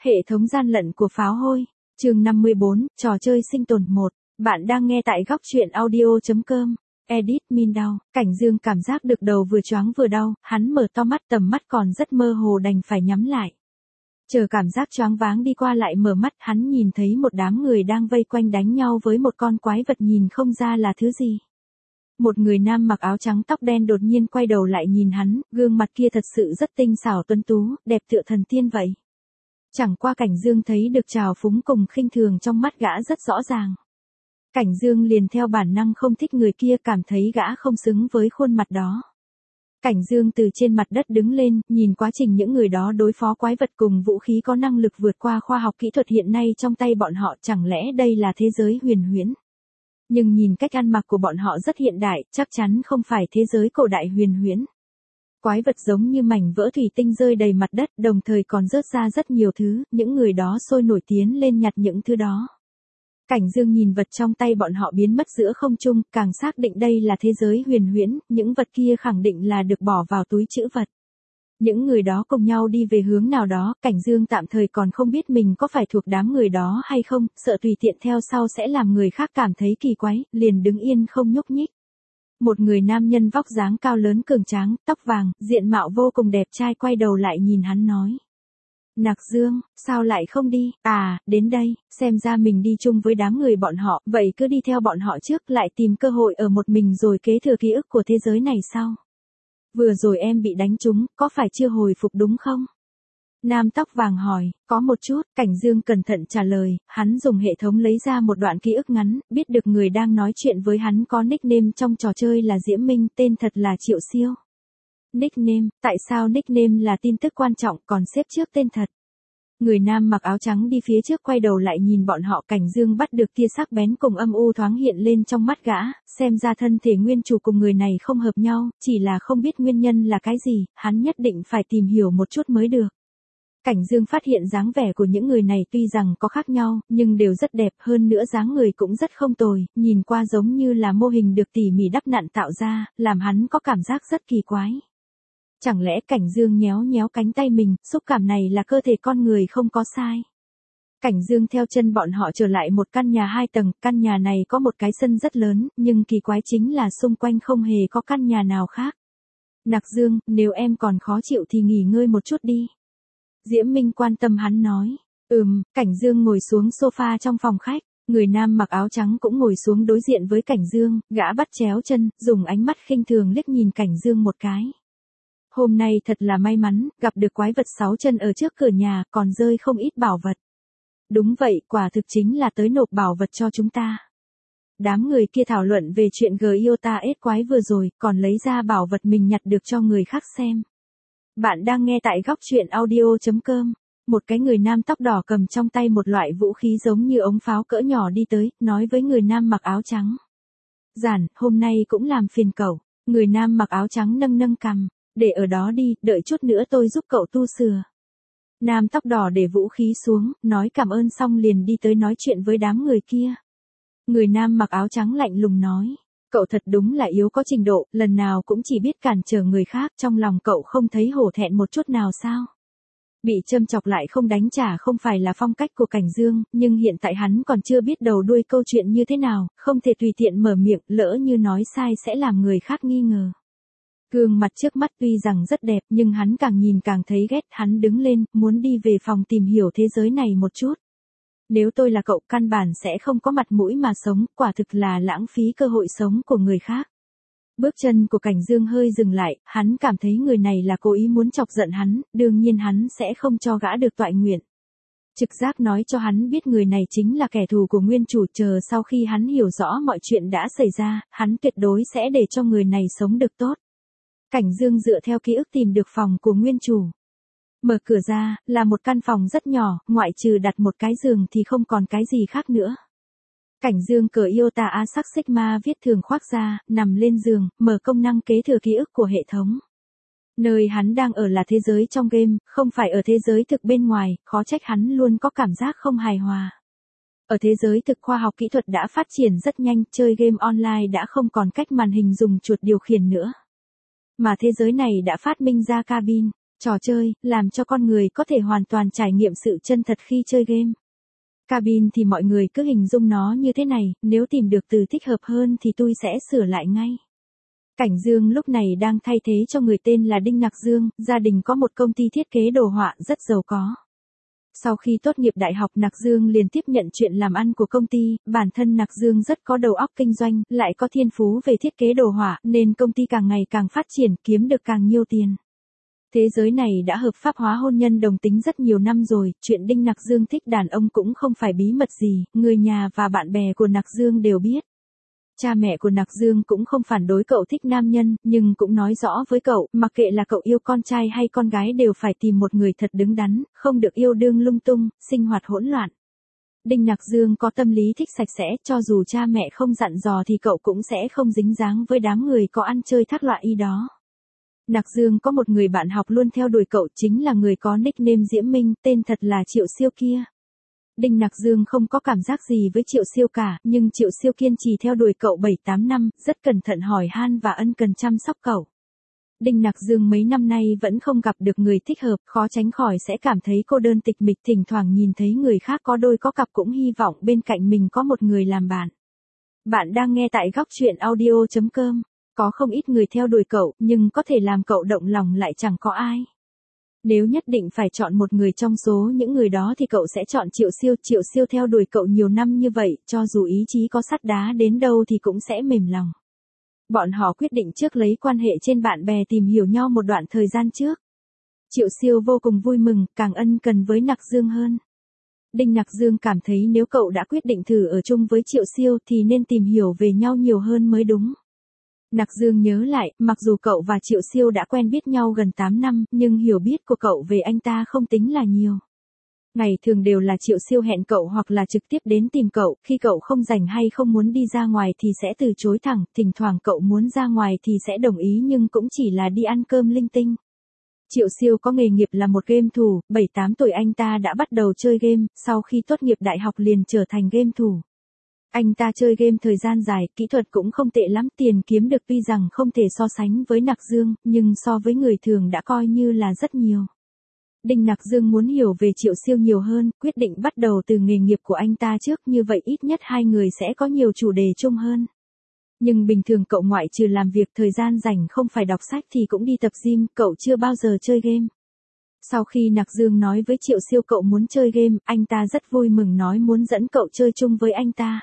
Hệ thống gian lận của pháo hôi. Chương 54, trò chơi sinh tồn 1. Bạn đang nghe tại góc truyện audio.com. Edit Min đau. Cảnh Dương cảm giác được đầu vừa choáng vừa đau, hắn mở to mắt, tầm mắt còn rất mơ hồ đành phải nhắm lại. Chờ cảm giác choáng váng đi qua lại mở mắt, hắn nhìn thấy một đám người đang vây quanh đánh nhau với một con quái vật nhìn không ra là thứ gì. Một người nam mặc áo trắng tóc đen đột nhiên quay đầu lại nhìn hắn, gương mặt kia thật sự rất tinh xảo tuấn tú, đẹp tựa thần tiên vậy. Chẳng qua Cảnh Dương thấy được trào phúng cùng khinh thường trong mắt gã rất rõ ràng. Cảnh Dương liền theo bản năng không thích người kia, cảm thấy gã không xứng với khuôn mặt đó. Cảnh Dương từ trên mặt đất đứng lên, nhìn quá trình những người đó đối phó quái vật cùng vũ khí có năng lực vượt qua khoa học kỹ thuật hiện nay trong tay bọn họ, chẳng lẽ đây là thế giới huyền huyễn? Nhưng nhìn cách ăn mặc của bọn họ rất hiện đại, chắc chắn không phải thế giới cổ đại huyền huyễn. Quái vật giống như mảnh vỡ thủy tinh rơi đầy mặt đất, đồng thời còn rớt ra rất nhiều thứ, những người đó sôi nổi tiến lên nhặt những thứ đó. Cảnh Dương nhìn vật trong tay bọn họ biến mất giữa không trung, càng xác định đây là thế giới huyền huyễn, những vật kia khẳng định là được bỏ vào túi trữ vật. Những người đó cùng nhau đi về hướng nào đó, Cảnh Dương tạm thời còn không biết mình có phải thuộc đám người đó hay không, sợ tùy tiện theo sau sẽ làm người khác cảm thấy kỳ quái, liền đứng yên không nhúc nhích. Một người nam nhân vóc dáng cao lớn cường tráng, tóc vàng, diện mạo vô cùng đẹp trai quay đầu lại nhìn hắn nói. Nặc Dương, sao lại không đi? À, đến đây, xem ra mình đi chung với đám người bọn họ, vậy cứ đi theo bọn họ trước, lại tìm cơ hội ở một mình rồi kế thừa ký ức của thế giới này sau. Vừa rồi em bị đánh trúng, có phải chưa hồi phục đúng không? Nam tóc vàng hỏi, có một chút, Cảnh Dương cẩn thận trả lời, hắn dùng hệ thống lấy ra một đoạn ký ức ngắn, biết được người đang nói chuyện với hắn có nickname trong trò chơi là Diễm Minh, tên thật là Triệu Siêu. Nickname, tại sao nickname là tin tức quan trọng còn xếp trước tên thật? Người nam mặc áo trắng đi phía trước quay đầu lại nhìn bọn họ, Cảnh Dương bắt được tia sắc bén cùng âm u thoáng hiện lên trong mắt gã, xem ra thân thể nguyên chủ cùng người này không hợp nhau, chỉ là không biết nguyên nhân là cái gì, hắn nhất định phải tìm hiểu một chút mới được. Cảnh Dương phát hiện dáng vẻ của những người này tuy rằng có khác nhau, nhưng đều rất đẹp, hơn nữa dáng người cũng rất không tồi, nhìn qua giống như là mô hình được tỉ mỉ đắp nặn tạo ra, làm hắn có cảm giác rất kỳ quái. Chẳng lẽ Cảnh Dương nhéo nhéo cánh tay mình, xúc cảm này là cơ thể con người không có sai. Cảnh Dương theo chân bọn họ trở lại một căn nhà 2 tầng, căn nhà này có một cái sân rất lớn, nhưng kỳ quái chính là xung quanh không hề có căn nhà nào khác. Nặc Dương, nếu em còn khó chịu thì nghỉ ngơi một chút đi. Diễm Minh quan tâm hắn nói. Cảnh Dương ngồi xuống sofa trong phòng khách, người nam mặc áo trắng cũng ngồi xuống đối diện với Cảnh Dương, gã bắt chéo chân, dùng ánh mắt khinh thường liếc nhìn Cảnh Dương một cái. Hôm nay thật là may mắn, gặp được quái vật 6 chân ở trước cửa nhà, còn rơi không ít bảo vật. Đúng vậy, quả thực chính là tới nộp bảo vật cho chúng ta. Đám người kia thảo luận về chuyện Giota S quái vừa rồi, còn lấy ra bảo vật mình nhặt được cho người khác xem. Bạn đang nghe tại góc truyện audio.com. Một cái người nam tóc đỏ cầm trong tay một loại vũ khí giống như ống pháo cỡ nhỏ đi tới, nói với người nam mặc áo trắng. Giản, hôm nay cũng làm phiền cậu. Người nam mặc áo trắng nâng nâng cằm. Để ở đó đi, đợi chút nữa tôi giúp cậu tu sửa. Nam tóc đỏ để vũ khí xuống, nói cảm ơn xong liền đi tới nói chuyện với đám người kia. Người nam mặc áo trắng lạnh lùng nói. Cậu thật đúng là yếu có trình độ, lần nào cũng chỉ biết cản trở người khác, trong lòng cậu không thấy hổ thẹn một chút nào sao? Bị châm chọc lại không đánh trả không phải là phong cách của Cảnh Dương, nhưng hiện tại hắn còn chưa biết đầu đuôi câu chuyện như thế nào, không thể tùy tiện mở miệng, lỡ như nói sai sẽ làm người khác nghi ngờ. Gương mặt trước mắt tuy rằng rất đẹp nhưng hắn càng nhìn càng thấy ghét, hắn đứng lên, muốn đi về phòng tìm hiểu thế giới này một chút. Nếu tôi là cậu căn bản sẽ không có mặt mũi mà sống, quả thực là lãng phí cơ hội sống của người khác. Bước chân của Cảnh Dương hơi dừng lại, hắn cảm thấy người này là cố ý muốn chọc giận hắn, đương nhiên hắn sẽ không cho gã được toại nguyện. Trực giác nói cho hắn biết người này chính là kẻ thù của nguyên chủ, chờ sau khi hắn hiểu rõ mọi chuyện đã xảy ra, hắn tuyệt đối sẽ để cho người này sống được tốt. Cảnh Dương dựa theo ký ức tìm được phòng của nguyên chủ. Mở cửa ra, là một căn phòng rất nhỏ, ngoại trừ đặt một cái giường thì không còn cái gì khác nữa. Cảnh Dương cởi Iota Asac Sigma viết thường khoác ra, nằm lên giường, mở công năng kế thừa ký ức của hệ thống. Nơi hắn đang ở là thế giới trong game, không phải ở thế giới thực bên ngoài, khó trách hắn luôn có cảm giác không hài hòa. Ở thế giới thực khoa học kỹ thuật đã phát triển rất nhanh, chơi game online đã không còn cách màn hình dùng chuột điều khiển nữa. Mà thế giới này đã phát minh ra cabin. Trò chơi, làm cho con người có thể hoàn toàn trải nghiệm sự chân thật khi chơi game. Cabin thì mọi người cứ hình dung nó như thế này, nếu tìm được từ thích hợp hơn thì tôi sẽ sửa lại ngay. Cảnh Dương lúc này đang thay thế cho người tên là Đinh Nặc Dương, gia đình có một công ty thiết kế đồ họa rất giàu có. Sau khi tốt nghiệp đại học Nặc Dương liền tiếp nhận chuyện làm ăn của công ty, bản thân Nặc Dương rất có đầu óc kinh doanh, lại có thiên phú về thiết kế đồ họa, nên công ty càng ngày càng phát triển, kiếm được càng nhiều tiền. Thế giới này đã hợp pháp hóa hôn nhân đồng tính rất nhiều năm rồi, chuyện Đinh Nặc Dương thích đàn ông cũng không phải bí mật gì, người nhà và bạn bè của Nặc Dương đều biết. Cha mẹ của Nặc Dương cũng không phản đối cậu thích nam nhân, nhưng cũng nói rõ với cậu, mặc kệ là cậu yêu con trai hay con gái đều phải tìm một người thật đứng đắn, không được yêu đương lung tung, sinh hoạt hỗn loạn. Đinh Nặc Dương có tâm lý thích sạch sẽ, cho dù cha mẹ không dặn dò thì cậu cũng sẽ không dính dáng với đám người có ăn chơi thác loạn y đó. Nặc Dương có một người bạn học luôn theo đuổi cậu, chính là người có nickname Diễm Minh, tên thật là Triệu Siêu kia. Đinh Nặc Dương không có cảm giác gì với Triệu Siêu cả, nhưng Triệu Siêu kiên trì theo đuổi cậu 7-8 năm, rất cẩn thận hỏi han và ân cần chăm sóc cậu. Đinh Nặc Dương mấy năm nay vẫn không gặp được người thích hợp, khó tránh khỏi sẽ cảm thấy cô đơn tịch mịch, thỉnh thoảng nhìn thấy người khác có đôi có cặp cũng hy vọng bên cạnh mình có một người làm bạn. Bạn đang nghe tại góc truyện audio.com. Có không ít người theo đuổi cậu, nhưng có thể làm cậu động lòng lại chẳng có ai. Nếu nhất định phải chọn một người trong số những người đó thì cậu sẽ chọn Triệu Siêu. Triệu Siêu theo đuổi cậu nhiều năm như vậy, cho dù ý chí có sắt đá đến đâu thì cũng sẽ mềm lòng. Bọn họ quyết định trước lấy quan hệ trên bạn bè tìm hiểu nhau một đoạn thời gian trước. Triệu Siêu vô cùng vui mừng, càng ân cần với Nặc Dương hơn. Đinh Nặc Dương cảm thấy nếu cậu đã quyết định thử ở chung với Triệu Siêu thì nên tìm hiểu về nhau nhiều hơn mới đúng. Nặc Dương nhớ lại, mặc dù cậu và Triệu Siêu đã quen biết nhau gần 8 năm, nhưng hiểu biết của cậu về anh ta không tính là nhiều. Ngày thường đều là Triệu Siêu hẹn cậu hoặc là trực tiếp đến tìm cậu, khi cậu không rảnh hay không muốn đi ra ngoài thì sẽ từ chối thẳng, thỉnh thoảng cậu muốn ra ngoài thì sẽ đồng ý nhưng cũng chỉ là đi ăn cơm linh tinh. Triệu Siêu có nghề nghiệp là một game thủ, 7-8 tuổi anh ta đã bắt đầu chơi game, sau khi tốt nghiệp đại học liền trở thành game thủ. Anh ta chơi game thời gian dài, kỹ thuật cũng không tệ lắm, tiền kiếm được tuy rằng không thể so sánh với Nặc Dương, nhưng so với người thường đã coi như là rất nhiều. Đinh Nặc Dương muốn hiểu về Triệu Siêu nhiều hơn, quyết định bắt đầu từ nghề nghiệp của anh ta trước, như vậy ít nhất hai người sẽ có nhiều chủ đề chung hơn. Nhưng bình thường cậu ngoại trừ làm việc thời gian rảnh không phải đọc sách thì cũng đi tập gym, cậu chưa bao giờ chơi game. Sau khi Nặc Dương nói với Triệu Siêu cậu muốn chơi game, anh ta rất vui mừng nói muốn dẫn cậu chơi chung với anh ta.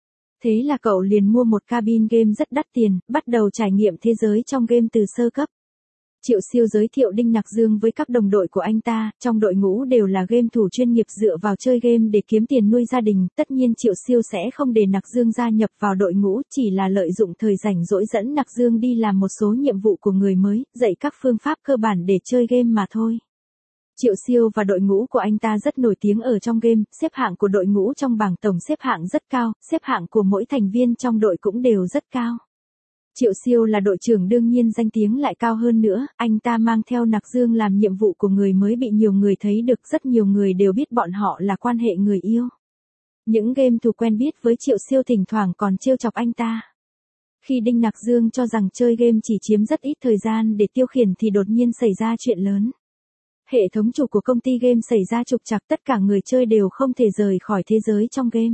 Thế là cậu liền mua một cabin game rất đắt tiền, bắt đầu trải nghiệm thế giới trong game từ sơ cấp. Triệu Siêu giới thiệu Đinh Nặc Dương với các đồng đội của anh ta, trong đội ngũ đều là game thủ chuyên nghiệp dựa vào chơi game để kiếm tiền nuôi gia đình, tất nhiên Triệu Siêu sẽ không để Nặc Dương gia nhập vào đội ngũ, chỉ là lợi dụng thời rảnh rỗi dẫn Nặc Dương đi làm một số nhiệm vụ của người mới, dạy các phương pháp cơ bản để chơi game mà thôi. Triệu Siêu và đội ngũ của anh ta rất nổi tiếng ở trong game, xếp hạng của đội ngũ trong bảng tổng xếp hạng rất cao, xếp hạng của mỗi thành viên trong đội cũng đều rất cao. Triệu Siêu là đội trưởng đương nhiên danh tiếng lại cao hơn nữa, anh ta mang theo Nặc Dương làm nhiệm vụ của người mới bị nhiều người thấy được, rất nhiều người đều biết bọn họ là quan hệ người yêu. Những game thủ quen biết với Triệu Siêu thỉnh thoảng còn trêu chọc anh ta. Khi Đinh Nặc Dương cho rằng chơi game chỉ chiếm rất ít thời gian để tiêu khiển thì đột nhiên xảy ra chuyện lớn. Hệ thống chủ của công ty game xảy ra trục trặc, tất cả người chơi đều không thể rời khỏi thế giới trong game.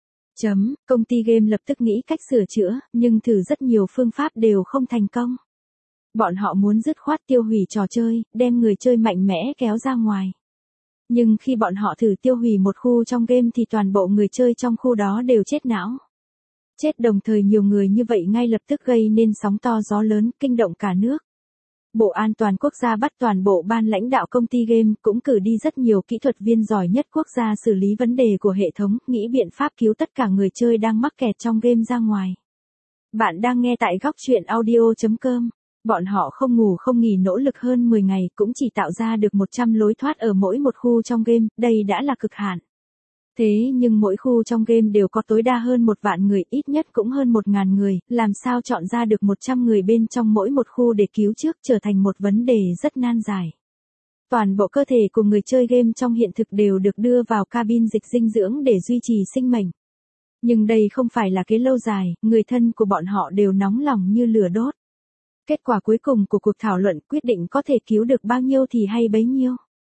Công ty game lập tức nghĩ cách sửa chữa, nhưng thử rất nhiều phương pháp đều không thành công. Bọn họ muốn dứt khoát tiêu hủy trò chơi, đem người chơi mạnh mẽ kéo ra ngoài. Nhưng khi bọn họ thử tiêu hủy một khu trong game thì toàn bộ người chơi trong khu đó đều chết não. Chết đồng thời nhiều người như vậy ngay lập tức gây nên sóng to gió lớn, kinh động cả nước. Bộ An toàn Quốc gia bắt toàn bộ ban lãnh đạo công ty game, cũng cử đi rất nhiều kỹ thuật viên giỏi nhất quốc gia xử lý vấn đề của hệ thống, nghĩ biện pháp cứu tất cả người chơi đang mắc kẹt trong game ra ngoài. Bạn đang nghe tại góc truyện audio.com. Bọn họ không ngủ không nghỉ nỗ lực hơn 10 ngày, cũng chỉ tạo ra được 100 lối thoát ở mỗi một khu trong game, đây đã là cực hạn. Thế nhưng mỗi khu trong game đều có tối đa hơn 1 vạn người, ít nhất cũng hơn 1.000 người, làm sao chọn ra được 100 người bên trong mỗi một khu để cứu trước trở thành một vấn đề rất nan giải. Toàn bộ cơ thể của người chơi game trong hiện thực đều được đưa vào cabin dịch dinh dưỡng để duy trì sinh mệnh. Nhưng đây không phải là kế lâu dài, người thân của bọn họ đều nóng lòng như lửa đốt. Kết quả cuối cùng của cuộc thảo luận quyết định có thể cứu được bao nhiêu thì hay bấy nhiêu.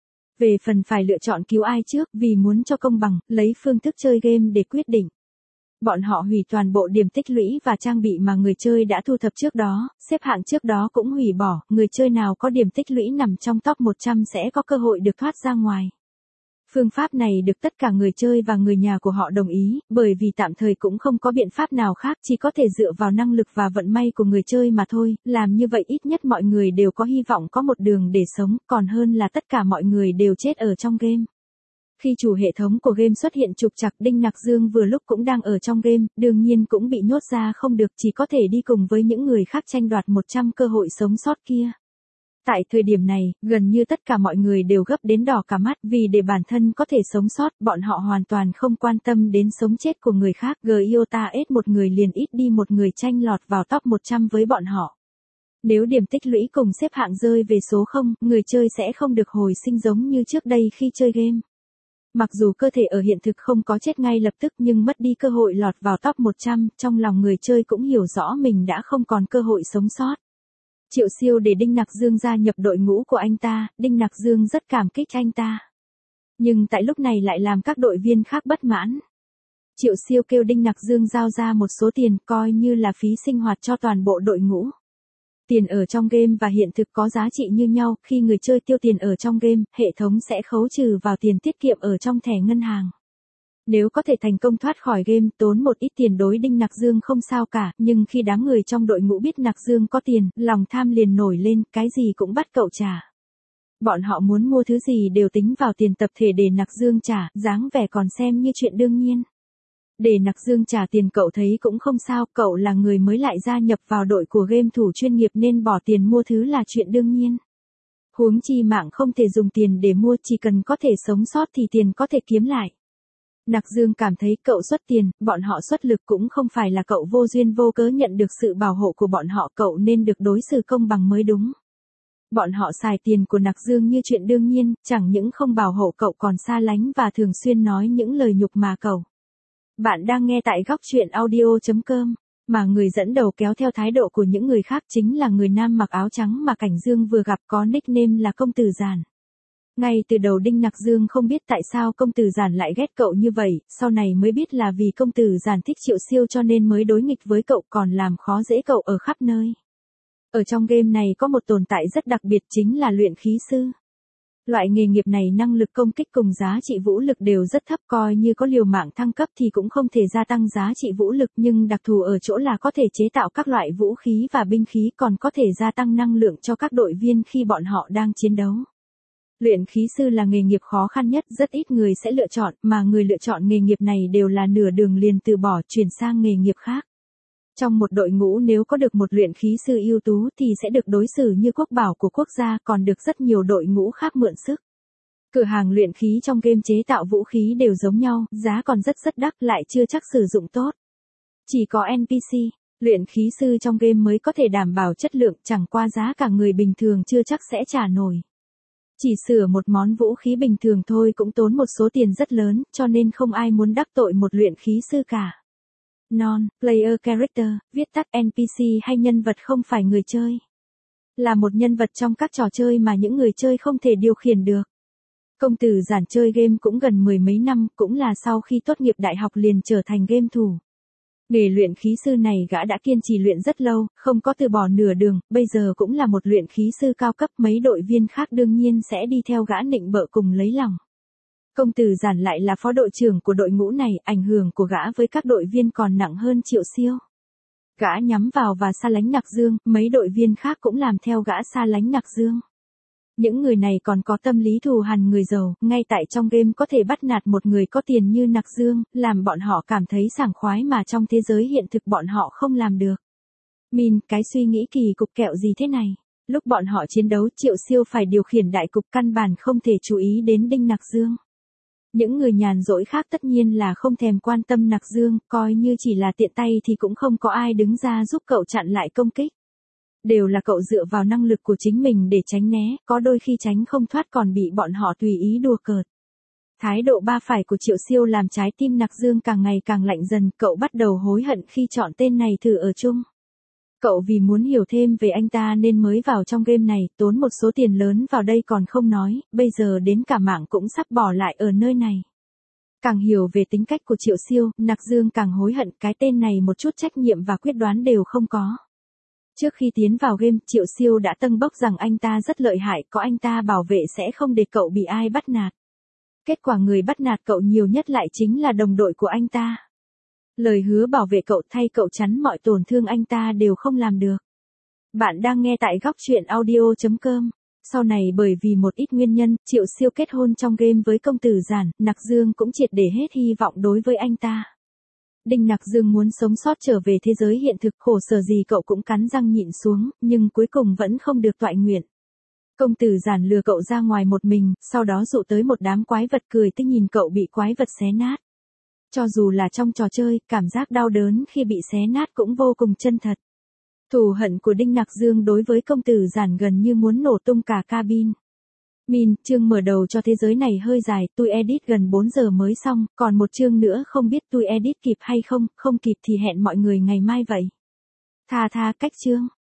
Về phần phải lựa chọn cứu ai trước vì muốn cho công bằng, lấy phương thức chơi game để quyết định. Bọn họ hủy toàn bộ điểm tích lũy và trang bị mà người chơi đã thu thập trước đó, xếp hạng trước đó cũng hủy bỏ, người chơi nào có điểm tích lũy nằm trong top 100 sẽ có cơ hội được thoát ra ngoài. Phương pháp này được tất cả người chơi và người nhà của họ đồng ý, bởi vì tạm thời cũng không có biện pháp nào khác, chỉ có thể dựa vào năng lực và vận may của người chơi mà thôi, làm như vậy ít nhất mọi người đều có hy vọng có một đường để sống, còn hơn là tất cả mọi người đều chết ở trong game. Khi chủ hệ thống của game xuất hiện trục trặc, Đinh Nặc Dương vừa lúc cũng đang ở trong game, đương nhiên cũng bị nhốt ra không được, chỉ có thể đi cùng với những người khác tranh đoạt 100 cơ hội sống sót kia. Tại thời điểm này, gần như tất cả mọi người đều gấp đến đỏ cả mắt vì để bản thân có thể sống sót, bọn họ hoàn toàn không quan tâm đến sống chết của người khác. Giota S một người liền ít đi một người tranh lọt vào top 100 với bọn họ. Nếu điểm tích lũy cùng xếp hạng rơi về số 0, người chơi sẽ không được hồi sinh giống như trước đây khi chơi game. Mặc dù cơ thể ở hiện thực không có chết ngay lập tức nhưng mất đi cơ hội lọt vào top 100, trong lòng người chơi cũng hiểu rõ mình đã không còn cơ hội sống sót. Triệu Siêu để Đinh Nặc Dương gia nhập đội ngũ của anh ta, Đinh Nặc Dương rất cảm kích anh ta. Nhưng tại lúc này lại làm các đội viên khác bất mãn. Triệu Siêu kêu Đinh Nặc Dương giao ra một số tiền coi như là phí sinh hoạt cho toàn bộ đội ngũ. Tiền ở trong game và hiện thực có giá trị như nhau, khi người chơi tiêu tiền ở trong game, hệ thống sẽ khấu trừ vào tiền tiết kiệm ở trong thẻ ngân hàng. Nếu có thể thành công thoát khỏi game, tốn một ít tiền đối Đinh Nặc Dương không sao cả, nhưng khi đám người trong đội ngũ biết Nặc Dương có tiền, lòng tham liền nổi lên, cái gì cũng bắt cậu trả. Bọn họ muốn mua thứ gì đều tính vào tiền tập thể để Nặc Dương trả, dáng vẻ còn xem như chuyện đương nhiên. Để Nặc Dương trả tiền cậu thấy cũng không sao, cậu là người mới lại gia nhập vào đội của game thủ chuyên nghiệp nên bỏ tiền mua thứ là chuyện đương nhiên. Huống chi mạng không thể dùng tiền để mua, chỉ cần có thể sống sót thì tiền có thể kiếm lại. Nặc Dương cảm thấy cậu xuất tiền, bọn họ xuất lực cũng không phải là cậu vô duyên vô cớ nhận được sự bảo hộ của bọn họ, cậu nên được đối xử công bằng mới đúng. Bọn họ xài tiền của Nặc Dương như chuyện đương nhiên, chẳng những không bảo hộ cậu còn xa lánh và thường xuyên nói những lời nhục mà cậu. Bạn đang nghe tại góc truyện audio.com, mà người dẫn đầu kéo theo thái độ của những người khác chính là người nam mặc áo trắng mà Cảnh Dương vừa gặp, có nickname là Công Tử Giản. Ngay từ đầu Đinh Nặc Dương không biết tại sao Công Tử Giản lại ghét cậu như vậy, sau này mới biết là vì Công Tử Giản thích Triệu Siêu cho nên mới đối nghịch với cậu, còn làm khó dễ cậu ở khắp nơi. Ở trong game này có một tồn tại rất đặc biệt chính là luyện khí sư. Loại nghề nghiệp này năng lực công kích cùng giá trị vũ lực đều rất thấp, coi như có liều mạng thăng cấp thì cũng không thể gia tăng giá trị vũ lực, nhưng đặc thù ở chỗ là có thể chế tạo các loại vũ khí và binh khí, còn có thể gia tăng năng lượng cho các đội viên khi bọn họ đang chiến đấu. Luyện khí sư là nghề nghiệp khó khăn nhất, rất ít người sẽ lựa chọn, mà người lựa chọn nghề nghiệp này đều là nửa đường liền từ bỏ chuyển sang nghề nghiệp khác. Trong một đội ngũ nếu có được một luyện khí sư ưu tú thì sẽ được đối xử như quốc bảo của quốc gia, còn được rất nhiều đội ngũ khác mượn sức. Cửa hàng luyện khí trong game chế tạo vũ khí đều giống nhau, giá còn rất đắt, lại chưa chắc sử dụng tốt. Chỉ có NPC, luyện khí sư trong game mới có thể đảm bảo chất lượng, chẳng qua giá cả người bình thường chưa chắc sẽ trả nổi. Chỉ sửa một món vũ khí bình thường thôi cũng tốn một số tiền rất lớn, cho nên không ai muốn đắc tội một luyện khí sư cả. Non-player character, viết tắt NPC hay nhân vật không phải người chơi. Là một nhân vật trong các trò chơi mà những người chơi không thể điều khiển được. Công Tử Giản chơi game cũng gần mười mấy năm, cũng là sau khi tốt nghiệp đại học liền trở thành game thủ. Nghề luyện khí sư này gã đã kiên trì luyện rất lâu, không có từ bỏ nửa đường, bây giờ cũng là một luyện khí sư cao cấp, mấy đội viên khác đương nhiên sẽ đi theo gã nịnh bợ cùng lấy lòng. Công Tử Giản lại là phó đội trưởng của đội ngũ này, ảnh hưởng của gã với các đội viên còn nặng hơn Triệu Siêu. Gã nhắm vào và xa lánh Nặc Dương, mấy đội viên khác cũng làm theo gã xa lánh Nặc Dương. Những người này còn có tâm lý thù hằn người giàu, ngay tại trong game có thể bắt nạt một người có tiền như Nặc Dương, làm bọn họ cảm thấy sảng khoái mà trong thế giới hiện thực bọn họ không làm được. Cái suy nghĩ kỳ cục kẹo gì thế này? Lúc bọn họ chiến đấu, Triệu Siêu phải điều khiển đại cục, căn bản không thể chú ý đến Đinh Nặc Dương. Những người nhàn rỗi khác tất nhiên là không thèm quan tâm Nặc Dương, coi như chỉ là tiện tay thì cũng không có ai đứng ra giúp cậu chặn lại công kích. Đều là cậu dựa vào năng lực của chính mình để tránh né, có đôi khi tránh không thoát còn bị bọn họ tùy ý đùa cợt. Thái độ ba phải của Triệu Siêu làm trái tim Nặc Dương càng ngày càng lạnh dần, cậu bắt đầu hối hận khi chọn tên này thử ở chung. Cậu vì muốn hiểu thêm về anh ta nên mới vào trong game này, tốn một số tiền lớn vào đây còn không nói, bây giờ đến cả mạng cũng sắp bỏ lại ở nơi này. Càng hiểu về tính cách của Triệu Siêu, Nặc Dương càng hối hận, cái tên này một chút trách nhiệm và quyết đoán đều không có. Trước khi tiến vào game, Triệu Siêu đã tâng bốc rằng anh ta rất lợi hại, có anh ta bảo vệ sẽ không để cậu bị ai bắt nạt. Kết quả người bắt nạt cậu nhiều nhất lại chính là đồng đội của anh ta. Lời hứa bảo vệ cậu thay cậu chắn mọi tổn thương anh ta đều không làm được. Bạn đang nghe tại góc truyện audio.com. Sau này bởi vì một ít nguyên nhân, Triệu Siêu kết hôn trong game với công tử Giản, Nặc Dương cũng triệt để hết hy vọng đối với anh ta. Đinh Nặc Dương muốn sống sót trở về thế giới hiện thực, khổ sở gì cậu cũng cắn răng nhịn xuống, nhưng cuối cùng vẫn không được toại nguyện. Công tử Giản lừa cậu ra ngoài một mình, sau đó dụ tới một đám quái vật cười tươi nhìn cậu bị quái vật xé nát. Cho dù là trong trò chơi, cảm giác đau đớn khi bị xé nát cũng vô cùng chân thật. Thù hận của Đinh Nặc Dương đối với công tử Giản gần như muốn nổ tung cả cabin. Chương mở đầu cho thế giới này hơi dài, tôi edit gần 4 giờ mới xong, còn một chương nữa không biết tôi edit kịp hay không, không kịp thì hẹn mọi người ngày mai vậy. Tha cách chương.